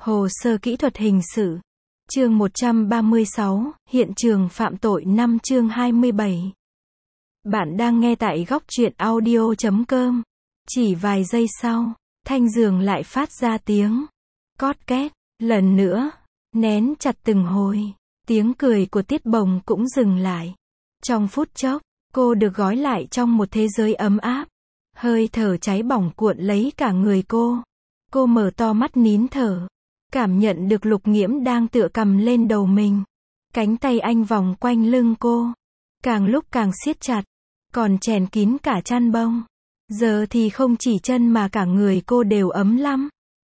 Hồ sơ kỹ thuật hình sự. Chương 136, hiện trường phạm tội 5 chương 27. Bạn đang nghe tại góc truyện audio.com. Chỉ vài giây sau, thanh giường lại phát ra tiếng cót két, lần nữa, nén chặt từng hồi. Tiếng cười của Tiết Bồng cũng dừng lại. Trong phút chốc, cô được gói lại trong một thế giới ấm áp. Hơi thở cháy bỏng cuộn lấy cả người cô. Cô mở to mắt nín thở. Cảm nhận được Lục Nghiễm đang tựa cằm lên đầu mình. Cánh tay anh vòng quanh lưng cô. Càng lúc càng siết chặt. Còn chèn kín cả chăn bông. Giờ thì không chỉ chân mà cả người cô đều ấm lắm.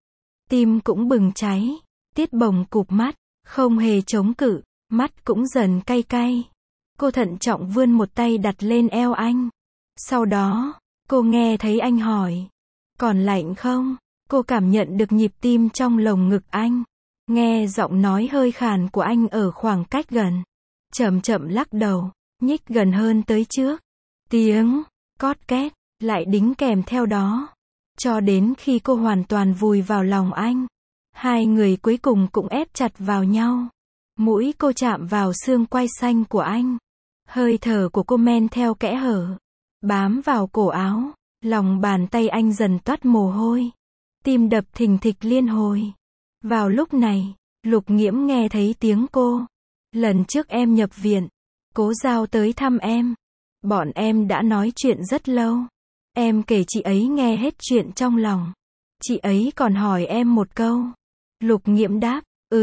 Tim cũng bừng cháy. Tiết Bồng cụp mắt. Không hề chống cự. Mắt cũng dần cay cay. Cô thận trọng vươn một tay đặt lên eo anh. Sau đó, cô nghe thấy anh hỏi. Còn lạnh không? Cô cảm nhận được nhịp tim trong lồng ngực anh. Nghe giọng nói hơi khàn của anh ở khoảng cách gần. Chậm chậm lắc đầu, nhích gần hơn tới trước. Tiếng cót két lại đính kèm theo đó. Cho đến khi cô hoàn toàn vùi vào lòng anh. Hai người cuối cùng cũng ép chặt vào nhau. Mũi cô chạm vào xương quai xanh của anh. Hơi thở của cô men theo kẽ hở. Bám vào cổ áo. Lòng bàn tay anh dần toát mồ hôi. Tim đập thình thịch liên hồi. Vào lúc này, Lục Nghiễm nghe thấy tiếng cô. Lần trước em nhập viện, Cố Giao tới thăm em. Bọn em đã nói chuyện rất lâu. Em kể chị ấy nghe hết chuyện trong lòng. Chị ấy còn hỏi em một câu. Lục Nghiễm đáp,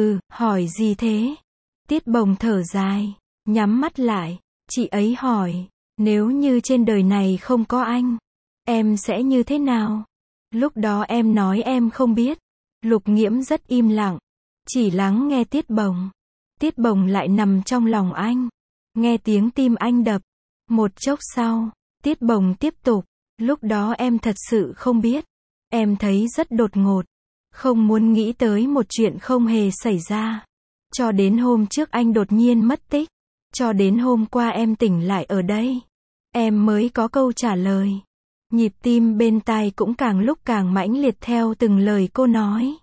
hỏi gì thế? Tiết Bồng thở dài, nhắm mắt lại. Chị ấy hỏi, nếu như trên đời này không có anh, em sẽ như thế nào? Lúc đó em nói em không biết. Lục Nghiễm rất im lặng, chỉ lắng nghe Tiết Bồng. Tiết Bồng lại nằm trong lòng anh, nghe tiếng tim anh đập. Một chốc sau, Tiết Bồng tiếp tục, lúc đó em thật sự không biết. Em thấy rất đột ngột, không muốn nghĩ tới một chuyện không hề xảy ra. Cho đến hôm trước anh đột nhiên mất tích, cho đến hôm qua em tỉnh lại ở đây, em mới có câu trả lời. Nhịp tim bên tai cũng càng lúc càng mãnh liệt theo từng lời cô nói.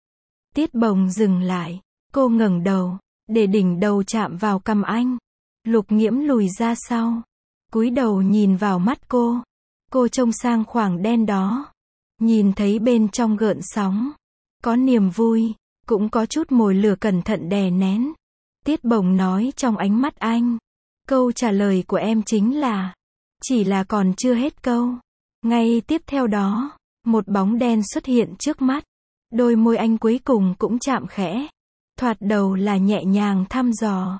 Tiết Bồng dừng lại, cô ngẩng đầu, để đỉnh đầu chạm vào cằm anh. Lục Nghiễm lùi ra sau, cúi đầu nhìn vào mắt cô. Cô trông sang khoảng đen đó, nhìn thấy bên trong gợn sóng, có niềm vui, cũng có chút mồi lửa cẩn thận đè nén. Tiết Bồng nói trong ánh mắt anh, câu trả lời của em chính là, chỉ là còn chưa hết câu. Ngay tiếp theo đó, một bóng đen xuất hiện trước mắt. Đôi môi anh cuối cùng cũng chạm khẽ. Thoạt đầu là nhẹ nhàng thăm dò.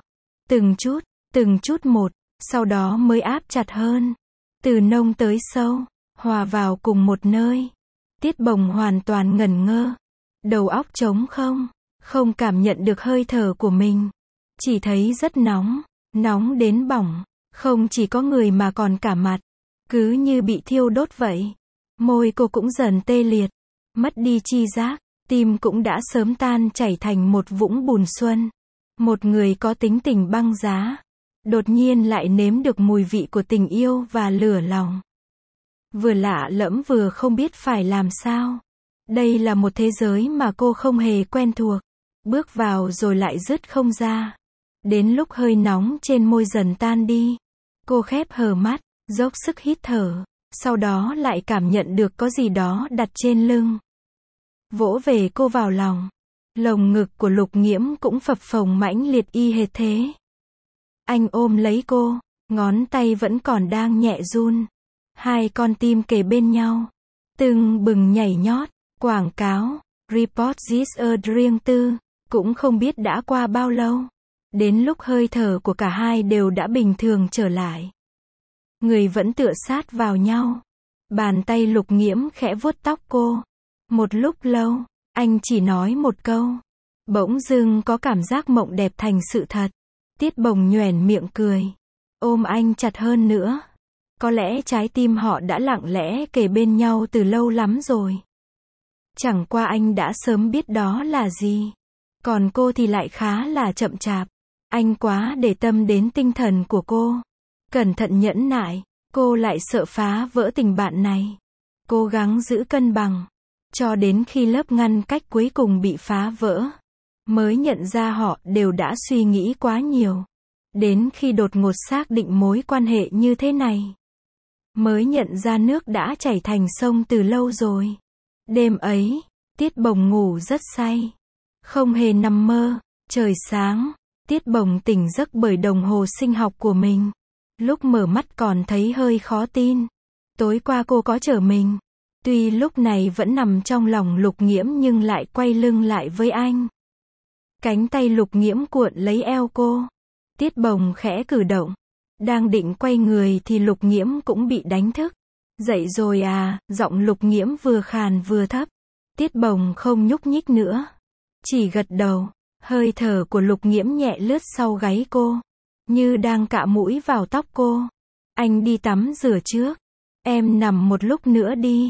Từng chút một, sau đó mới áp chặt hơn. Từ nông tới sâu, hòa vào cùng một nơi. Tiết Bồng hoàn toàn ngẩn ngơ. Đầu óc trống không, không cảm nhận được hơi thở của mình. Chỉ thấy rất nóng, nóng đến bỏng. Không chỉ có người mà còn cả mặt. Cứ như bị thiêu đốt vậy. Môi cô cũng dần tê liệt. Mất đi tri giác. Tim cũng đã sớm tan chảy thành một vũng bùn xuân. Một người có tính tình băng giá. Đột nhiên lại nếm được mùi vị của tình yêu và lửa lòng. Vừa lạ lẫm vừa không biết phải làm sao. Đây là một thế giới mà cô không hề quen thuộc. Bước vào rồi lại dứt không ra. Đến lúc hơi nóng trên môi dần tan đi. Cô khép hờ mắt. Dốc sức hít thở, sau đó lại cảm nhận được có gì đó đặt trên lưng. Vỗ về cô vào lòng. Lồng ngực của Lục Nghiễm cũng phập phồng mãnh liệt y hệt thế. Anh ôm lấy cô, ngón tay vẫn còn đang nhẹ run. Hai con tim kề bên nhau, tưng bừng nhảy nhót. Quảng cáo, Report This riêng tư, cũng không biết đã qua bao lâu. Đến lúc hơi thở của cả hai đều đã bình thường trở lại. Người vẫn tựa sát vào nhau. Bàn tay Lục Nghiễm khẽ vuốt tóc cô. Một lúc lâu, anh chỉ nói một câu. Bỗng dưng có cảm giác mộng đẹp thành sự thật. Tiết Bồng nhoẻn miệng cười. Ôm anh chặt hơn nữa. Có lẽ trái tim họ đã lặng lẽ kề bên nhau từ lâu lắm rồi. Chẳng qua anh đã sớm biết đó là gì. Còn cô thì lại khá là chậm chạp. Anh quá để tâm đến tinh thần của cô. Cẩn thận nhẫn nại, cô lại sợ phá vỡ tình bạn này. Cố gắng giữ cân bằng. Cho đến khi lớp ngăn cách cuối cùng bị phá vỡ, mới nhận ra họ đều đã suy nghĩ quá nhiều. Đến khi đột ngột xác định mối quan hệ như thế này, mới nhận ra nước đã chảy thành sông từ lâu rồi. Đêm ấy, Tiết Bồng ngủ rất say. Không hề nằm mơ. Trời sáng, Tiết Bồng tỉnh giấc bởi đồng hồ sinh học của mình. Lúc mở mắt còn thấy hơi khó tin. Tối qua cô có chở mình. Tuy lúc này vẫn nằm trong lòng Lục Nghiễm nhưng lại quay lưng lại với anh. Cánh tay Lục Nghiễm cuộn lấy eo cô. Tiết Bồng khẽ cử động. Đang định quay người thì Lục Nghiễm cũng bị đánh thức. Dậy rồi à, giọng Lục Nghiễm vừa khàn vừa thấp. Tiết Bồng không nhúc nhích nữa. Chỉ gật đầu. Hơi thở của Lục Nghiễm nhẹ lướt sau gáy cô. Như đang cạ mũi vào tóc cô. Anh đi tắm rửa trước. Em nằm một lúc nữa đi.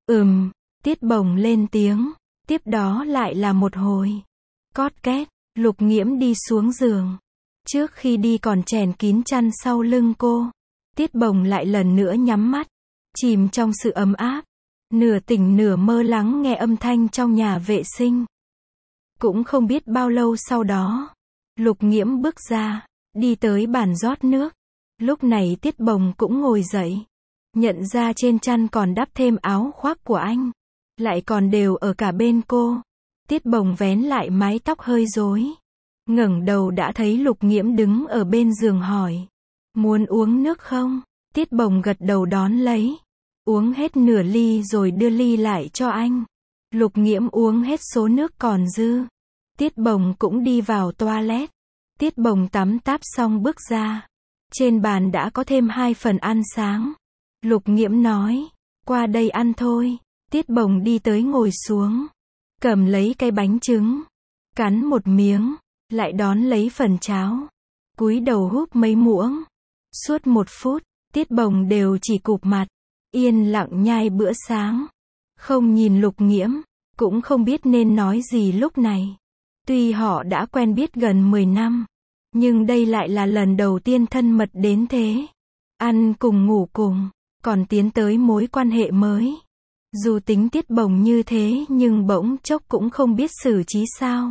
Tiết Bồng lên tiếng. Tiếp đó lại là một hồi. Cót két, Lục Nghiễm đi xuống giường. Trước khi đi còn chèn kín chăn sau lưng cô. Tiết Bồng lại lần nữa nhắm mắt. Chìm trong sự ấm áp. Nửa tỉnh nửa mơ lắng nghe âm thanh trong nhà vệ sinh. Cũng không biết bao lâu sau đó, Lục Nghiễm bước ra, đi tới bàn rót nước. Lúc này Tiết Bồng cũng ngồi dậy. Nhận ra trên chăn còn đắp thêm áo khoác của anh. Lại còn đều ở cả bên cô. Tiết Bồng vén lại mái tóc hơi rối. Ngẩng đầu đã thấy Lục Nghiễm đứng ở bên giường hỏi. Muốn uống nước không? Tiết Bồng gật đầu đón lấy. Uống hết nửa ly rồi đưa ly lại cho anh. Lục Nghiễm uống hết số nước còn dư. Tiết Bồng cũng đi vào toilet. Tiết Bồng tắm táp xong bước ra. Trên bàn đã có thêm 2 phần ăn sáng. Lục Nghiễm nói. Qua đây ăn thôi. Tiết Bồng đi tới ngồi xuống. Cầm lấy cái bánh trứng. Cắn một miếng. Lại đón lấy phần cháo. Cúi đầu húp mấy muỗng. Suốt 1 phút, Tiết Bồng đều chỉ cụp mặt. Yên lặng nhai bữa sáng. Không nhìn Lục Nghiễm. Cũng không biết nên nói gì lúc này. Tuy họ đã quen biết gần 10 năm. Nhưng đây lại là lần đầu tiên thân mật đến thế. Ăn cùng ngủ cùng. Còn tiến tới mối quan hệ mới. Dù tính Tiết Bồng như thế nhưng bỗng chốc cũng không biết xử trí sao.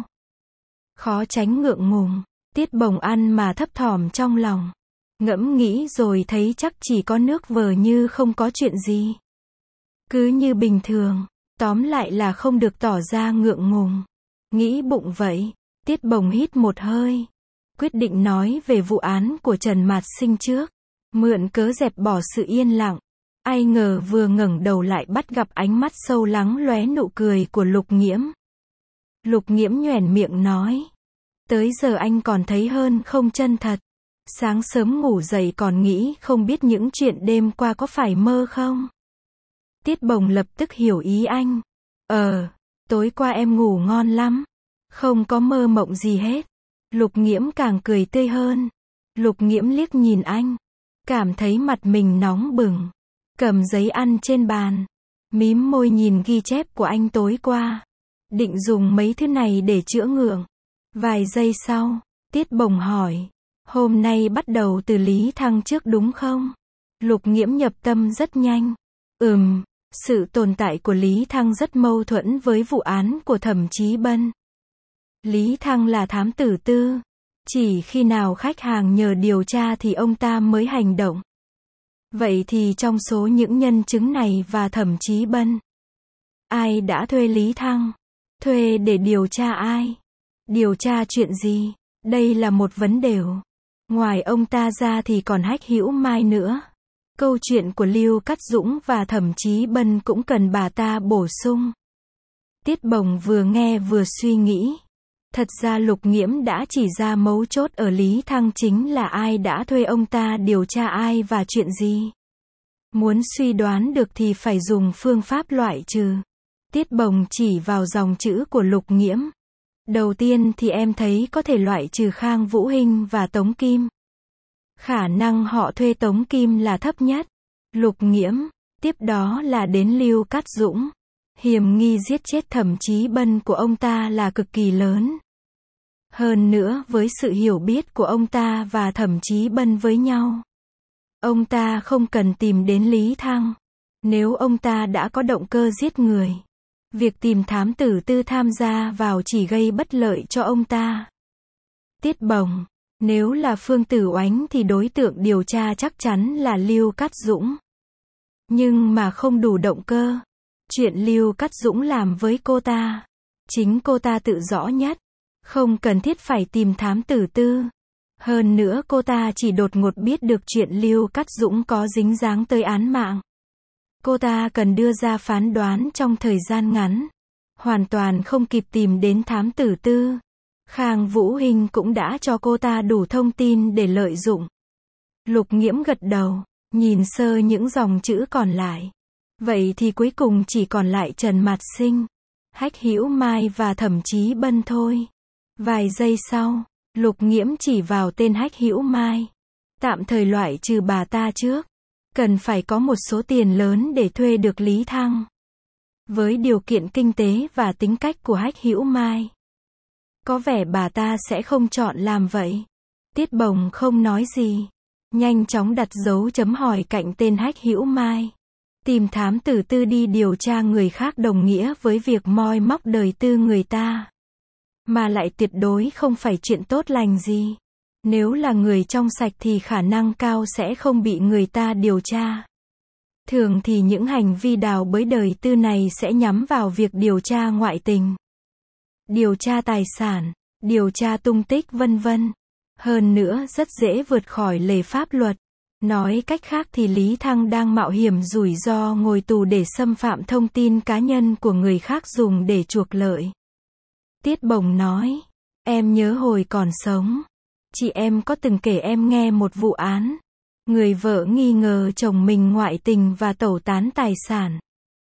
Khó tránh ngượng ngùng. Tiết Bồng ăn mà thấp thỏm trong lòng. Ngẫm nghĩ rồi thấy chắc chỉ có nước vờ như không có chuyện gì. Cứ như bình thường. Tóm lại là không được tỏ ra ngượng ngùng. Nghĩ bụng vậy. Tiết Bồng hít một hơi. Quyết định nói về vụ án của Trần Mạt Sinh trước. Mượn cớ dẹp bỏ sự yên lặng. Ai ngờ vừa ngẩng đầu lại bắt gặp ánh mắt sâu lắng lóe nụ cười của Lục Nghiễm. Lục Nghiễm nhoẻn miệng nói. Tới giờ anh còn thấy hơn không chân thật. Sáng sớm ngủ dậy còn nghĩ không biết những chuyện đêm qua có phải mơ không? Tiết Bồng lập tức hiểu ý anh. Tối qua em ngủ ngon lắm. Không có mơ mộng gì hết. Lục Nghiễm càng cười tươi hơn. Lục Nghiễm liếc nhìn anh. Cảm thấy mặt mình nóng bừng. Cầm giấy ăn trên bàn. Mím môi nhìn ghi chép của anh tối qua. Định dùng mấy thứ này để chữa ngượng. Vài giây sau, Tiết Bồng hỏi. Hôm nay bắt đầu từ Lý Thăng trước đúng không? Lục Nghiễm nhập tâm rất nhanh. Sự tồn tại của Lý Thăng rất mâu thuẫn với vụ án của Thẩm Chí Bân. Lý Thăng là thám tử tư. Chỉ khi nào khách hàng nhờ điều tra thì ông ta mới hành động. Vậy thì trong số những nhân chứng này và Thẩm Chí Bân, ai đã thuê Lý Thăng? Thuê để điều tra ai? Điều tra chuyện gì? Đây là một vấn đề. Ngoài ông ta ra thì còn Hách Hữu Mai nữa. Câu chuyện của Lưu Cát Dũng và Thẩm Chí Bân cũng cần bà ta bổ sung. Tiết Bồng vừa nghe vừa suy nghĩ. Thật ra Lục Nghiễm đã chỉ ra mấu chốt ở Lý Thăng chính là ai đã thuê ông ta điều tra ai và chuyện gì. Muốn suy đoán được thì phải dùng phương pháp loại trừ. Tiết Bồng chỉ vào dòng chữ của Lục Nghiễm. Đầu tiên thì em thấy có thể loại trừ Khang Vũ Hinh và Tống Kim. Khả năng họ thuê Tống Kim là thấp nhất. Lục Nghiễm. Tiếp đó là đến Lưu Cát Dũng. Hiểm nghi giết chết Thẩm Chí Bân của ông ta là cực kỳ lớn. Hơn nữa với sự hiểu biết của ông ta và Thẩm Chí Bân với nhau, ông ta không cần tìm đến Lý Thăng. Nếu ông ta đã có động cơ giết người, Việc tìm thám tử Tư tham gia vào chỉ gây bất lợi cho ông ta. Tiết Bồng, nếu là Phương Tử Oánh thì đối tượng điều tra chắc chắn là Lưu Cát Dũng. Nhưng mà không đủ động cơ. Chuyện Lưu Cát Dũng làm với cô ta, chính cô ta tự rõ nhất. Không cần thiết phải tìm thám tử Tư. Hơn nữa cô ta chỉ đột ngột biết được chuyện Lưu Cát Dũng có dính dáng tới án mạng. Cô ta cần đưa ra phán đoán trong thời gian ngắn. Hoàn toàn không kịp tìm đến thám tử Tư. Khang Vũ Hinh cũng đã cho cô ta đủ thông tin để lợi dụng. Lục Nghiễm gật đầu, nhìn sơ những dòng chữ còn lại. Vậy thì cuối cùng chỉ còn lại Trần Mạt Sinh, Hách Hữu Mai và Thẩm Chí Bân thôi. Vài giây sau, Lục Nghiễm chỉ vào tên Hách Hữu Mai. Tạm thời loại trừ bà ta trước. Cần phải có một số tiền lớn để thuê được Lý Thăng. Với điều kiện kinh tế và tính cách của Hách Hữu Mai, có vẻ bà ta sẽ không chọn làm vậy. Tiết Bồng không nói gì, nhanh chóng đặt dấu chấm hỏi cạnh tên Hách Hữu Mai. Tìm thám tử Tư đi điều tra người khác đồng nghĩa với việc moi móc đời tư người ta. Mà lại tuyệt đối không phải chuyện tốt lành gì. Nếu là người trong sạch thì khả năng cao sẽ không bị người ta điều tra. Thường thì những hành vi đào bới đời tư này sẽ nhắm vào việc điều tra ngoại tình, điều tra tài sản, điều tra tung tích vân vân. Hơn nữa rất dễ vượt khỏi lề pháp luật. Nói cách khác thì Lý Thăng đang mạo hiểm rủi ro ngồi tù để xâm phạm thông tin cá nhân của người khác dùng để chuộc lợi. Tiết Bồng nói, em nhớ hồi còn sống, chị em có từng kể em nghe một vụ án. Người vợ nghi ngờ chồng mình ngoại tình và tẩu tán tài sản.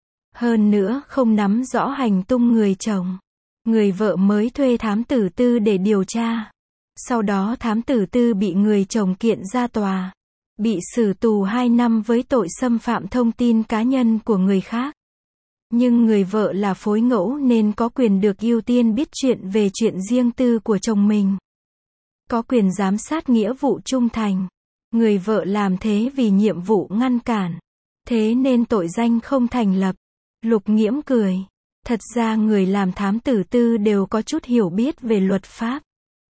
Hơn nữa không nắm rõ hành tung người chồng. Người vợ mới thuê thám tử Tư để điều tra. Sau đó thám tử Tư bị người chồng kiện ra tòa. Bị xử tù 2 năm với tội xâm phạm thông tin cá nhân của người khác. Nhưng người vợ là phối ngẫu nên có quyền được ưu tiên biết chuyện về chuyện riêng tư của chồng mình. Có quyền giám sát nghĩa vụ trung thành. Người vợ làm thế vì nhiệm vụ ngăn cản. Thế nên tội danh không thành lập. Lục Nghiễm cười. Thật ra người làm thám tử Tư đều có chút hiểu biết về luật pháp.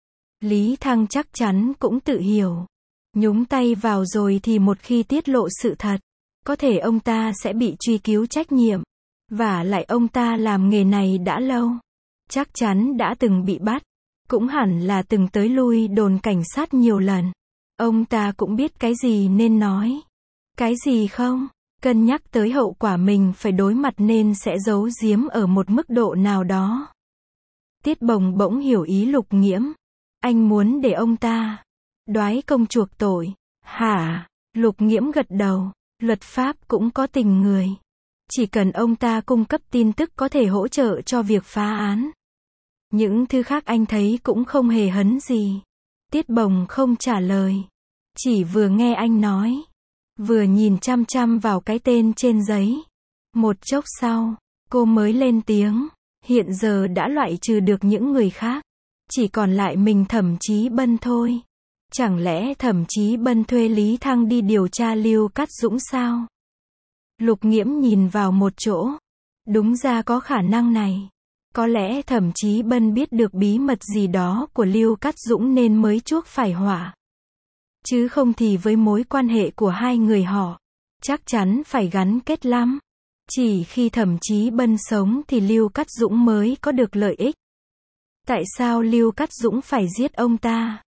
Lý Thăng chắc chắn cũng tự hiểu. Nhúng tay vào rồi thì một khi tiết lộ sự thật, có thể ông ta sẽ bị truy cứu trách nhiệm. Vả lại ông ta làm nghề này đã lâu. Chắc chắn đã từng bị bắt. Cũng hẳn là từng tới lui đồn cảnh sát nhiều lần. Ông ta cũng biết cái gì nên nói, cái gì không. Cân nhắc tới hậu quả mình phải đối mặt nên sẽ giấu giếm ở một mức độ nào đó. Tiết Bồng bỗng hiểu ý Lục Nghiễm. Anh muốn để ông ta đoái công chuộc tội, hả? Lục Nghiễm gật đầu. Luật pháp cũng có tình người. Chỉ cần ông ta cung cấp tin tức có thể hỗ trợ cho việc phá án. Những thứ khác anh thấy cũng không hề hấn gì. Tiết Bồng không trả lời. Chỉ vừa nghe anh nói, vừa nhìn chăm chăm vào cái tên trên giấy. Một chốc sau, cô mới lên tiếng. Hiện giờ đã loại trừ được những người khác. Chỉ còn lại mình Thẩm Chí Bân thôi. Chẳng lẽ Thẩm Chí Bân thuê Lý Thăng đi điều tra Lưu Cát Dũng sao? Lục Nghiễm nhìn vào một chỗ. Đúng ra có khả năng này. Có lẽ Thẩm Chí Bân biết được bí mật gì đó của Lưu Cát Dũng nên mới chuốc phải họa. Chứ không thì với mối quan hệ của hai người họ, chắc chắn phải gắn kết lắm. Chỉ khi Thẩm Chí Bân sống thì Lưu Cát Dũng mới có được lợi ích. Tại sao Lưu Cát Dũng phải giết ông ta?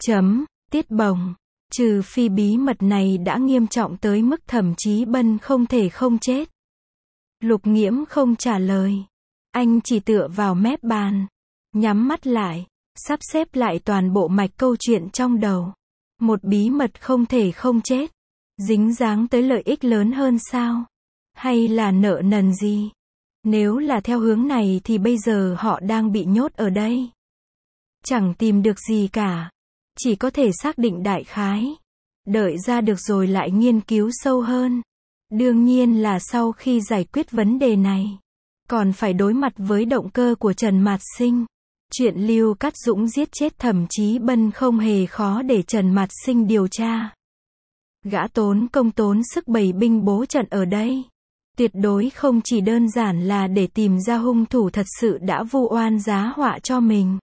Tiết Bồng. Trừ phi bí mật này đã nghiêm trọng tới mức Thẩm Chí Bân không thể không chết. Lục Nghiễm không trả lời. Anh chỉ tựa vào mép bàn, nhắm mắt lại, sắp xếp lại toàn bộ mạch câu chuyện trong đầu. Một bí mật không thể không chết. Dính dáng tới lợi ích lớn hơn sao? Hay là nợ nần gì? Nếu là theo hướng này thì bây giờ họ đang bị nhốt ở đây. Chẳng tìm được gì cả. Chỉ có thể xác định đại khái. Đợi ra được rồi lại nghiên cứu sâu hơn. Đương nhiên là sau khi giải quyết vấn đề này, còn phải đối mặt với động cơ của Trần Mạt Sinh. Chuyện Lưu Cát Dũng giết chết Thẩm Chí Bân không hề khó để Trần Mạt Sinh điều tra. Gã tốn công tốn sức bày binh bố trận ở đây. Tuyệt đối không chỉ đơn giản là để tìm ra hung thủ thật sự đã vu oan giá họa cho mình.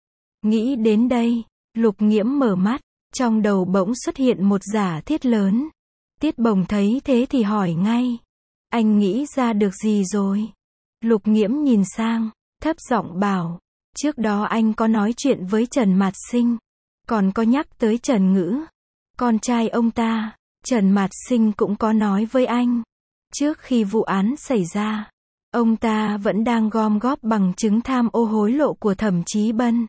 Nghĩ đến đây, Lục Nghiễm mở mắt, trong đầu bỗng xuất hiện một giả thiết lớn. Tiết Bồng thấy thế thì hỏi ngay. Anh nghĩ ra được gì rồi? Lục Nghiễm nhìn sang, thấp giọng bảo. Trước đó anh có nói chuyện với Trần Mạt Sinh. Còn có nhắc tới Trần Ngữ. Con trai ông ta, Trần Mạt Sinh cũng có nói với anh. Trước khi vụ án xảy ra, ông ta vẫn đang gom góp bằng chứng tham ô hối lộ của Thẩm Chí Bân.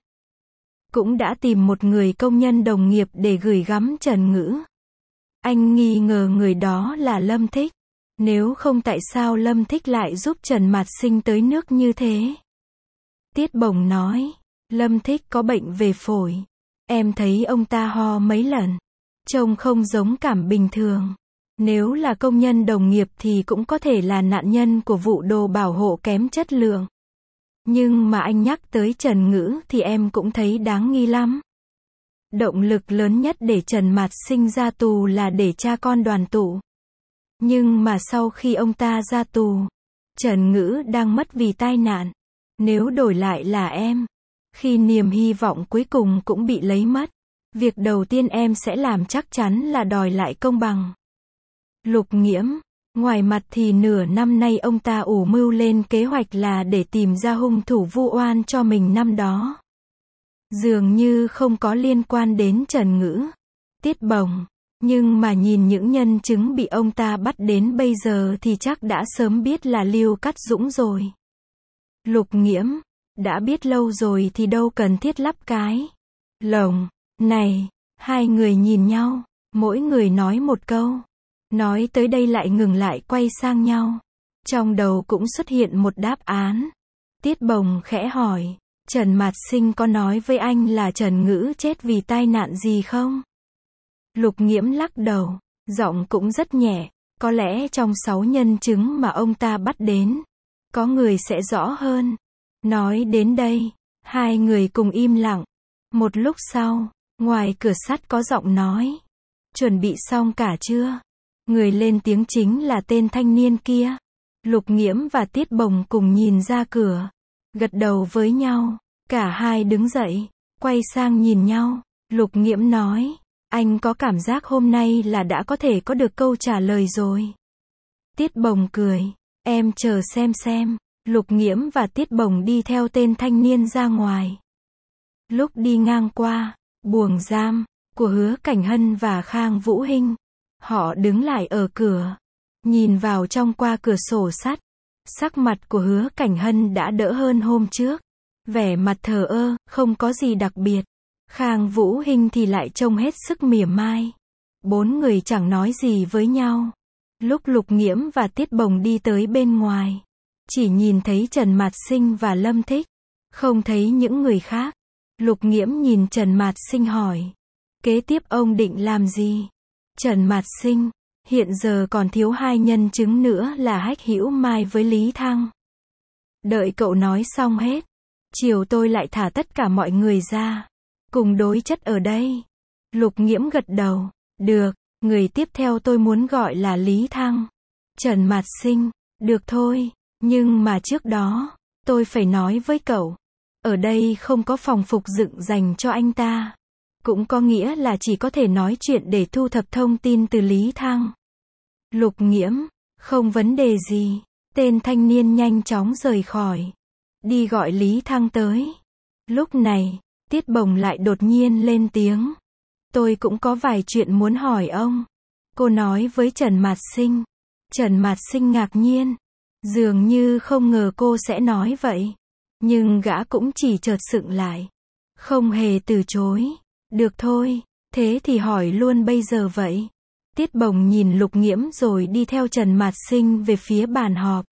Cũng đã tìm một người công nhân đồng nghiệp để gửi gắm Trần Ngữ. Anh nghi ngờ người đó là Lâm Thích. Nếu không tại sao Lâm Thích lại giúp Trần Mạt Sinh tới nước như thế? Tiết Bồng nói, Lâm Thích có bệnh về phổi. Em thấy ông ta ho mấy lần. Trông không giống cảm bình thường. Nếu là công nhân đồng nghiệp thì cũng có thể là nạn nhân của vụ đồ bảo hộ kém chất lượng. Nhưng mà anh nhắc tới Trần Ngữ thì em cũng thấy đáng nghi lắm. Động lực lớn nhất để Trần Mạt Sinh ra tù là để cha con đoàn tụ. Nhưng mà sau khi ông ta ra tù, Trần Ngữ đang mất vì tai nạn. Nếu đổi lại là em, khi niềm hy vọng cuối cùng cũng bị lấy mất, việc đầu tiên em sẽ làm chắc chắn là đòi lại công bằng. Lục Nghiễm, ngoài mặt thì nửa năm nay ông ta ủ mưu lên kế hoạch là để tìm ra hung thủ vu oan cho mình năm đó. Dường như không có liên quan đến Trần Ngữ, Tiết Bồng, nhưng mà nhìn những nhân chứng bị ông ta bắt đến bây giờ thì chắc đã sớm biết là Lưu Cát Dũng rồi. Lục Nghiễm, đã biết lâu rồi thì đâu cần thiết lắp cái lồng này. Hai người nhìn nhau, mỗi người nói một câu. Nói tới đây lại ngừng lại quay sang nhau. Trong đầu cũng xuất hiện một đáp án. Tiết Bồng khẽ hỏi, Trần Mạt Sinh có nói với anh là Trần Ngữ chết vì tai nạn gì không? Lục Nghiễm lắc đầu, giọng cũng rất nhẹ. Có lẽ trong 6 nhân chứng mà ông ta bắt đến, có người sẽ rõ hơn. Nói đến đây, hai người cùng im lặng. Một lúc sau, ngoài cửa sắt có giọng nói. Chuẩn bị xong cả chưa? Người lên tiếng chính là tên thanh niên kia. Lục Nghiễm và Tiết Bồng cùng nhìn ra cửa. Gật đầu với nhau. Cả hai đứng dậy, quay sang nhìn nhau. Lục Nghiễm nói, anh có cảm giác hôm nay là đã có thể có được câu trả lời rồi. Tiết Bồng cười, em chờ xem. Lục Nghiễm và Tiết Bồng đi theo tên thanh niên ra ngoài. Lúc đi ngang qua buồng giam của Hứa Cảnh Hân và Khang Vũ Hinh, họ đứng lại ở cửa, nhìn vào trong qua cửa sổ sắt. Sắc mặt của Hứa Cảnh Hân đã đỡ hơn hôm trước, vẻ mặt thờ ơ, không có gì đặc biệt. Khang Vũ Hinh thì lại trông hết sức mỉa mai. 4 người chẳng nói gì với nhau. Lúc Lục Nghiễm và Tiết Bồng đi tới bên ngoài, chỉ nhìn thấy Trần Mạt Sinh và Lâm Thích, không thấy những người khác. Lục Nghiễm nhìn Trần Mạt Sinh hỏi, kế tiếp ông định làm gì? Trần Mạt Sinh, hiện giờ còn thiếu 2 nhân chứng nữa là Hách Hữu Mai với Lý Thăng. Đợi cậu nói xong hết, chiều tôi lại thả tất cả mọi người ra, cùng đối chất ở đây. Lục Nghiễm gật đầu, được, người tiếp theo tôi muốn gọi là Lý Thăng. Trần Mạt Sinh, được thôi, nhưng mà trước đó, tôi phải nói với cậu, ở đây không có phòng phục dựng dành cho anh ta. Cũng có nghĩa là chỉ có thể nói chuyện để thu thập thông tin từ Lý Thăng. Lục Nghiễm, không vấn đề gì. Tên thanh niên nhanh chóng rời khỏi. Đi gọi Lý Thăng tới. Lúc này, Tiết Bồng lại đột nhiên lên tiếng. Tôi cũng có vài chuyện muốn hỏi ông. Cô nói với Trần Mạt Sinh. Trần Mạt Sinh ngạc nhiên. Dường như không ngờ cô sẽ nói vậy. Nhưng gã cũng chỉ chợt sững lại. Không hề từ chối. Được thôi, thế thì hỏi luôn bây giờ vậy. Tiết Bồng nhìn Lục Nghiễm rồi đi theo Trần Mạt Sinh về phía bàn họp.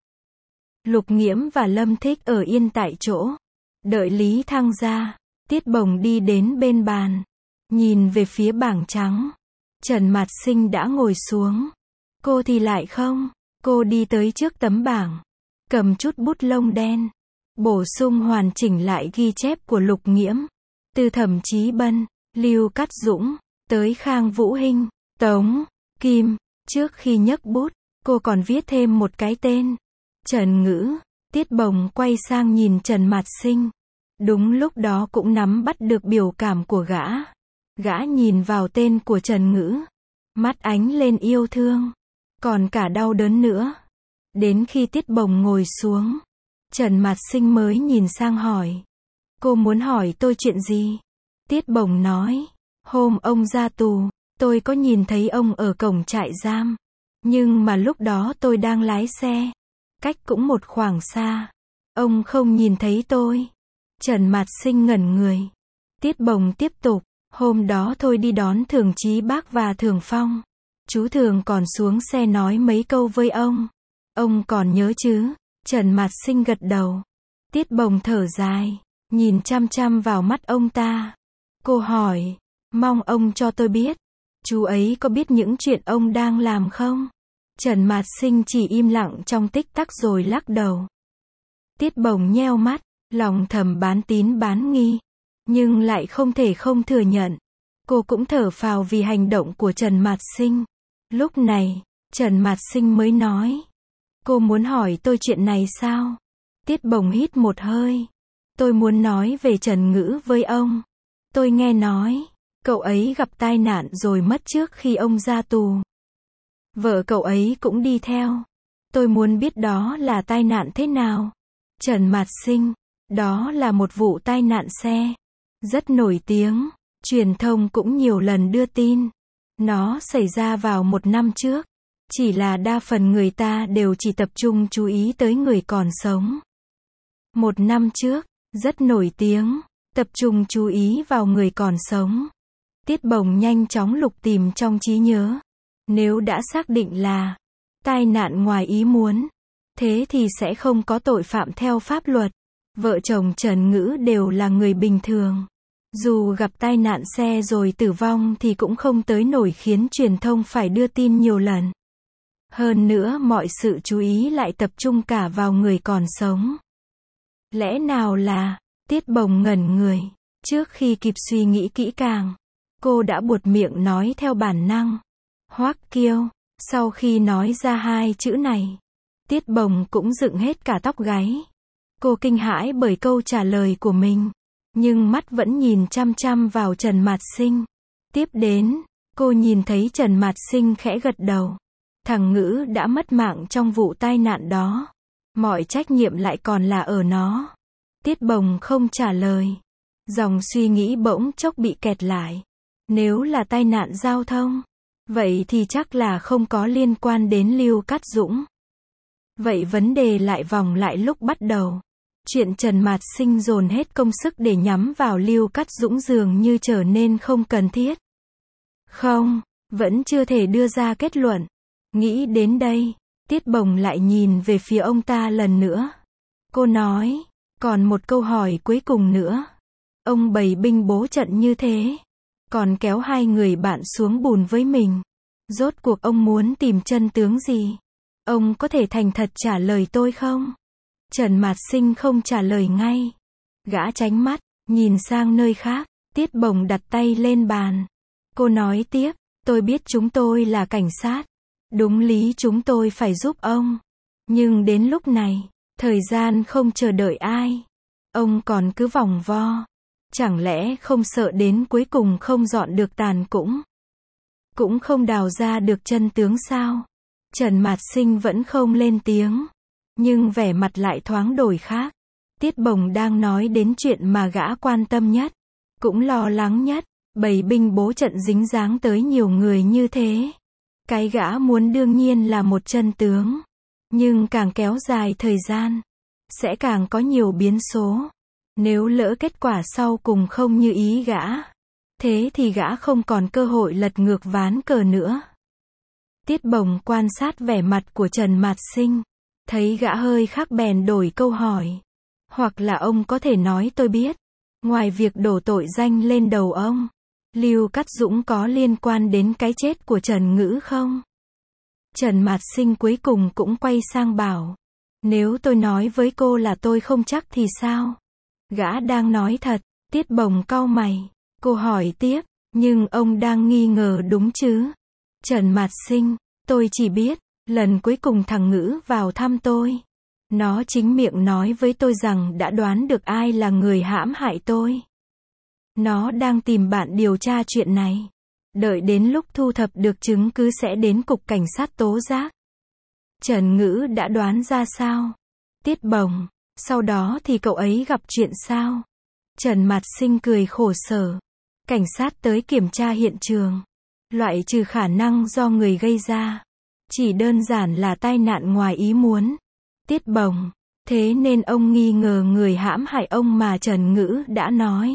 Lục Nghiễm và Lâm Thích ở yên tại chỗ. Đợi Lý Thăng ra, Tiết Bồng đi đến bên bàn. Nhìn về phía bảng trắng. Trần Mạt Sinh đã ngồi xuống. Cô thì lại không. Cô đi tới trước tấm bảng. Cầm chút bút lông đen. Bổ sung hoàn chỉnh lại ghi chép của Lục Nghiễm. Từ Thẩm Chí Bân, Lưu Cát Dũng, tới Khang Vũ Hinh, Tống Kim. Trước khi nhấc bút, Cô còn viết thêm một cái tên. Trần Ngữ. Tiết Bồng quay sang nhìn Trần Mạt Sinh. Đúng lúc đó cũng nắm bắt được biểu cảm của gã. Gã nhìn vào tên của Trần Ngữ. Mắt ánh lên yêu thương. Còn cả đau đớn nữa. Đến khi Tiết Bồng ngồi xuống, Trần Mạt Sinh mới nhìn sang hỏi. Cô muốn hỏi tôi chuyện gì? Tiết Bồng nói. Hôm ông ra tù, tôi có nhìn thấy ông ở cổng trại giam. Nhưng mà lúc đó tôi đang lái xe. Cách cũng một khoảng xa. Ông không nhìn thấy tôi. Trần Mạt Sinh ngẩn người. Tiết Bồng tiếp tục. Hôm đó tôi đi đón Thường Chí Bác và Thường Phong. Chú Thường còn xuống xe nói mấy câu với ông. Ông còn nhớ chứ? Trần Mạt Sinh gật đầu. Tiết Bồng thở dài, nhìn chăm chăm vào mắt ông ta. Cô hỏi, mong ông cho tôi biết, chú ấy có biết những chuyện ông đang làm không? Trần Mạt Sinh chỉ im lặng trong tích tắc rồi lắc đầu. Tiết Bồng nheo mắt, lòng thầm bán tín bán nghi, nhưng lại không thể không thừa nhận. Cô cũng thở phào vì hành động của Trần Mạt Sinh. Lúc này, Trần Mạt Sinh mới nói. Cô muốn hỏi tôi chuyện này sao? Tiết Bồng hít một hơi. Tôi muốn nói về Trần Ngữ với ông. Tôi nghe nói, cậu ấy gặp tai nạn rồi mất trước khi ông ra tù. Vợ cậu ấy cũng đi theo. Tôi muốn biết đó là tai nạn thế nào. Trần Mạt Sinh, đó là một vụ tai nạn xe. Rất nổi tiếng, truyền thông cũng nhiều lần đưa tin. Nó xảy ra vào 1 năm trước. Chỉ là đa phần người ta đều chỉ tập trung chú ý tới người còn sống. 1 năm trước, rất nổi tiếng, tập trung chú ý vào người còn sống. Tiết Bồng nhanh chóng lục tìm trong trí nhớ. Nếu đã xác định là tai nạn ngoài ý muốn, thế thì sẽ không có tội phạm theo pháp luật. Vợ chồng Trần Ngữ đều là người bình thường. Dù gặp tai nạn xe rồi tử vong thì cũng không tới nổi khiến truyền thông phải đưa tin nhiều lần. Hơn nữa mọi sự chú ý lại tập trung cả vào người còn sống. Lẽ nào là, Tiết Bồng ngẩn người. Trước khi kịp suy nghĩ kỹ càng, cô đã buột miệng nói theo bản năng. Hoắc Kiêu. Sau khi nói ra 2 chữ này, Tiết Bồng cũng dựng hết cả tóc gáy. Cô kinh hãi bởi câu trả lời của mình, nhưng mắt vẫn nhìn chăm chăm vào Trần Mạt Sinh. Tiếp đến, cô nhìn thấy Trần Mạt Sinh khẽ gật đầu. Thằng Ngữ đã mất mạng trong vụ tai nạn đó. Mọi trách nhiệm lại còn là ở nó. Tiết Bồng không trả lời. Dòng suy nghĩ bỗng chốc bị kẹt lại. Nếu là tai nạn giao thông, vậy thì chắc là không có liên quan đến Lưu Cát Dũng. Vậy vấn đề lại vòng lại lúc bắt đầu. Chuyện Trần Mạt Sinh dồn hết công sức để nhắm vào Lưu Cát Dũng dường như trở nên không cần thiết. Không, vẫn chưa thể đưa ra kết luận. Nghĩ đến đây, Tiết Bồng lại nhìn về phía ông ta lần nữa. Cô nói, còn một câu hỏi cuối cùng nữa. Ông bày binh bố trận như thế, còn kéo 2 người bạn xuống bùn với mình. Rốt cuộc ông muốn tìm chân tướng gì? Ông có thể thành thật trả lời tôi không? Trần Mạt Sinh không trả lời ngay. Gã tránh mắt, nhìn sang nơi khác. Tiết Bồng đặt tay lên bàn. Cô nói tiếp, tôi biết chúng tôi là cảnh sát. Đúng lý chúng tôi phải giúp ông. Nhưng đến lúc này, thời gian không chờ đợi ai. Ông còn cứ vòng vo. Chẳng lẽ không sợ đến cuối cùng không dọn được tàn cũng không đào ra được chân tướng sao? Trần Mạt Sinh vẫn không lên tiếng. Nhưng vẻ mặt lại thoáng đổi khác. Tiết Bồng đang nói đến chuyện mà gã quan tâm nhất, cũng lo lắng nhất. Bày binh bố trận dính dáng tới nhiều người như thế. Cái gã muốn đương nhiên là một chân tướng. Nhưng càng kéo dài thời gian, sẽ càng có nhiều biến số. Nếu lỡ kết quả sau cùng không như ý gã, thế thì gã không còn cơ hội lật ngược ván cờ nữa. Tiết Bồng quan sát vẻ mặt của Trần Mạt Sinh, thấy gã hơi khác bèn đổi câu hỏi. Hoặc là ông có thể nói tôi biết, ngoài việc đổ tội danh lên đầu ông, Lưu Cát Dũng có liên quan đến cái chết của Trần Ngữ không? Trần Mạt Sinh cuối cùng cũng quay sang bảo. Nếu tôi nói với cô là tôi không chắc thì sao? Gã đang nói thật. Tiết Bồng cau mày. Cô hỏi tiếp, nhưng ông đang nghi ngờ đúng chứ? Trần Mạt Sinh, tôi chỉ biết, Lần cuối cùng thằng Ngữ vào thăm tôi, nó chính miệng nói với tôi rằng đã đoán được ai là người hãm hại tôi. Nó đang tìm bạn điều tra chuyện này. Đợi đến lúc thu thập được chứng cứ sẽ đến cục cảnh sát tố giác. Trần Ngữ đã đoán ra sao? Tiết Bồng, sau đó thì cậu ấy gặp chuyện sao? Trần Mạt Sinh cười khổ sở. Cảnh sát tới kiểm tra hiện trường. Loại trừ khả năng do người gây ra. Chỉ đơn giản là tai nạn ngoài ý muốn. Tiết Bồng, thế nên ông nghi ngờ người hãm hại ông mà Trần Ngữ đã nói.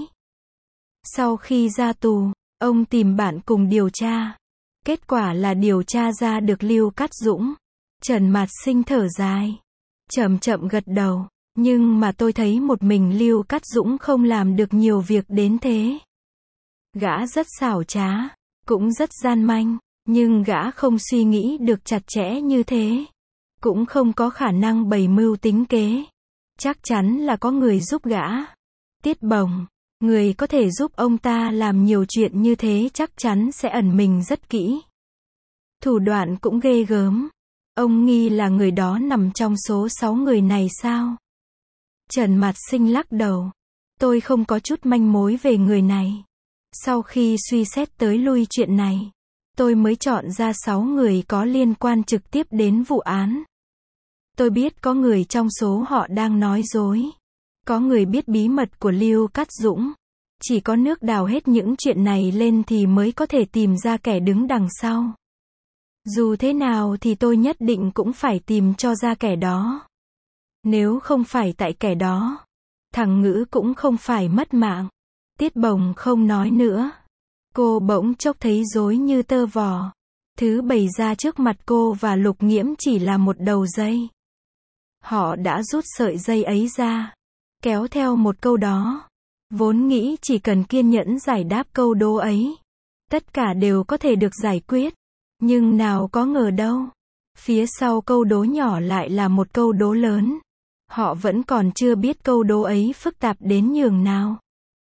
Sau khi ra tù, ông tìm bạn cùng điều tra. Kết quả là điều tra ra được Lưu Cát Dũng. Trần Mạt Sinh thở dài. Chậm chậm gật đầu. Nhưng mà tôi thấy một mình Lưu Cát Dũng không làm được nhiều việc đến thế. Gã rất xảo trá, cũng rất gian manh, nhưng gã không suy nghĩ được chặt chẽ như thế. Cũng không có khả năng bày mưu tính kế. Chắc chắn là có người giúp gã. Tiết Bồng, người có thể giúp ông ta làm nhiều chuyện như thế chắc chắn sẽ ẩn mình rất kỹ. Thủ đoạn cũng ghê gớm. Ông nghi là người đó nằm trong số 6 người này sao? Trần Mạt Sinh lắc đầu. Tôi không có chút manh mối về người này. Sau khi suy xét tới lui chuyện này, tôi mới chọn ra 6 người có liên quan trực tiếp đến vụ án. Tôi biết có người trong số họ đang nói dối. Có người biết bí mật của Lưu Cát Dũng. Chỉ có nước đào hết những chuyện này lên thì mới có thể tìm ra kẻ đứng đằng sau. Dù thế nào thì tôi nhất định cũng phải tìm cho ra kẻ đó. Nếu không phải tại kẻ đó, thằng Ngữ cũng không phải mất mạng. Tiết Bồng không nói nữa. Cô bỗng chốc thấy rối như tơ vò. Thứ bày ra trước mặt cô và Lục Nghiễm chỉ là một đầu dây. Họ đã rút sợi dây ấy ra, kéo theo một câu đó. Vốn nghĩ chỉ cần kiên nhẫn giải đáp câu đố ấy, tất cả đều có thể được giải quyết. Nhưng nào có ngờ đâu. Phía sau câu đố nhỏ lại là một câu đố lớn. Họ vẫn còn chưa biết câu đố ấy phức tạp đến nhường nào.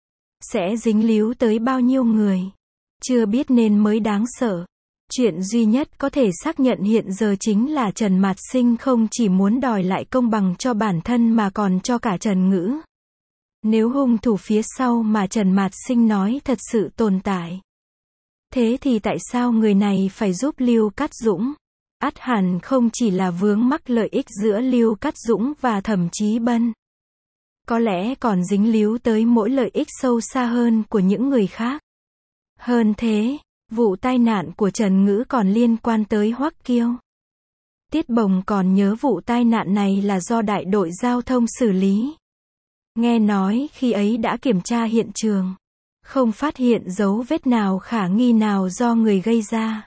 Sẽ dính líu tới bao nhiêu người. Chưa biết nên mới đáng sợ. Chuyện duy nhất có thể xác nhận hiện giờ chính là Trần Mạt Sinh không chỉ muốn đòi lại công bằng cho bản thân mà còn cho cả Trần Ngữ. Nếu hung thủ phía sau mà Trần Mạt Sinh nói thật sự tồn tại, thế thì tại sao người này phải giúp Lưu Cát Dũng? Ắt hẳn không chỉ là vướng mắc lợi ích giữa Lưu Cát Dũng và Thẩm Chí Bân. Có lẽ còn dính líu tới mỗi lợi ích sâu xa hơn của những người khác. Hơn thế, vụ tai nạn của Trần Ngữ còn liên quan tới Hoắc Kiêu. Tiết Bồng còn nhớ vụ tai nạn này là do đại đội giao thông xử lý. Nghe nói khi ấy đã kiểm tra hiện trường, không phát hiện dấu vết nào khả nghi nào do người gây ra.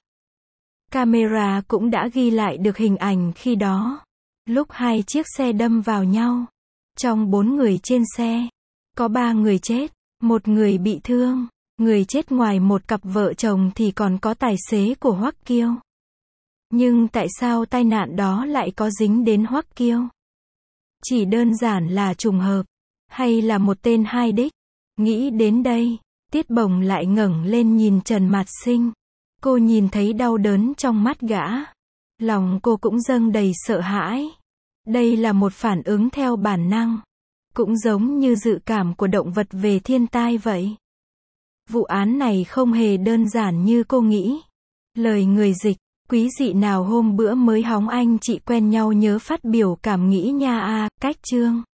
Camera cũng đã ghi lại được hình ảnh khi đó. Lúc hai chiếc xe đâm vào nhau. Trong 4 người trên xe, có 3 người chết, 1 người bị thương. Người chết ngoài một cặp vợ chồng thì còn có tài xế của Hoắc Kiêu. Nhưng tại sao tai nạn đó lại có dính đến Hoắc Kiêu? Chỉ đơn giản là trùng hợp, hay là một tên hai đích? Nghĩ đến đây, Tiết Bồng lại ngẩng lên nhìn Trần Mạt Sinh. Cô nhìn thấy đau đớn trong mắt gã. Lòng cô cũng dâng đầy sợ hãi. Đây là một phản ứng theo bản năng. Cũng giống như dự cảm của động vật về thiên tai vậy. Vụ án này không hề đơn giản như cô nghĩ. Lời người dịch, quý dị nào hôm bữa mới hóng anh chị quen nhau nhớ phát biểu cảm nghĩ nha a, cách chương.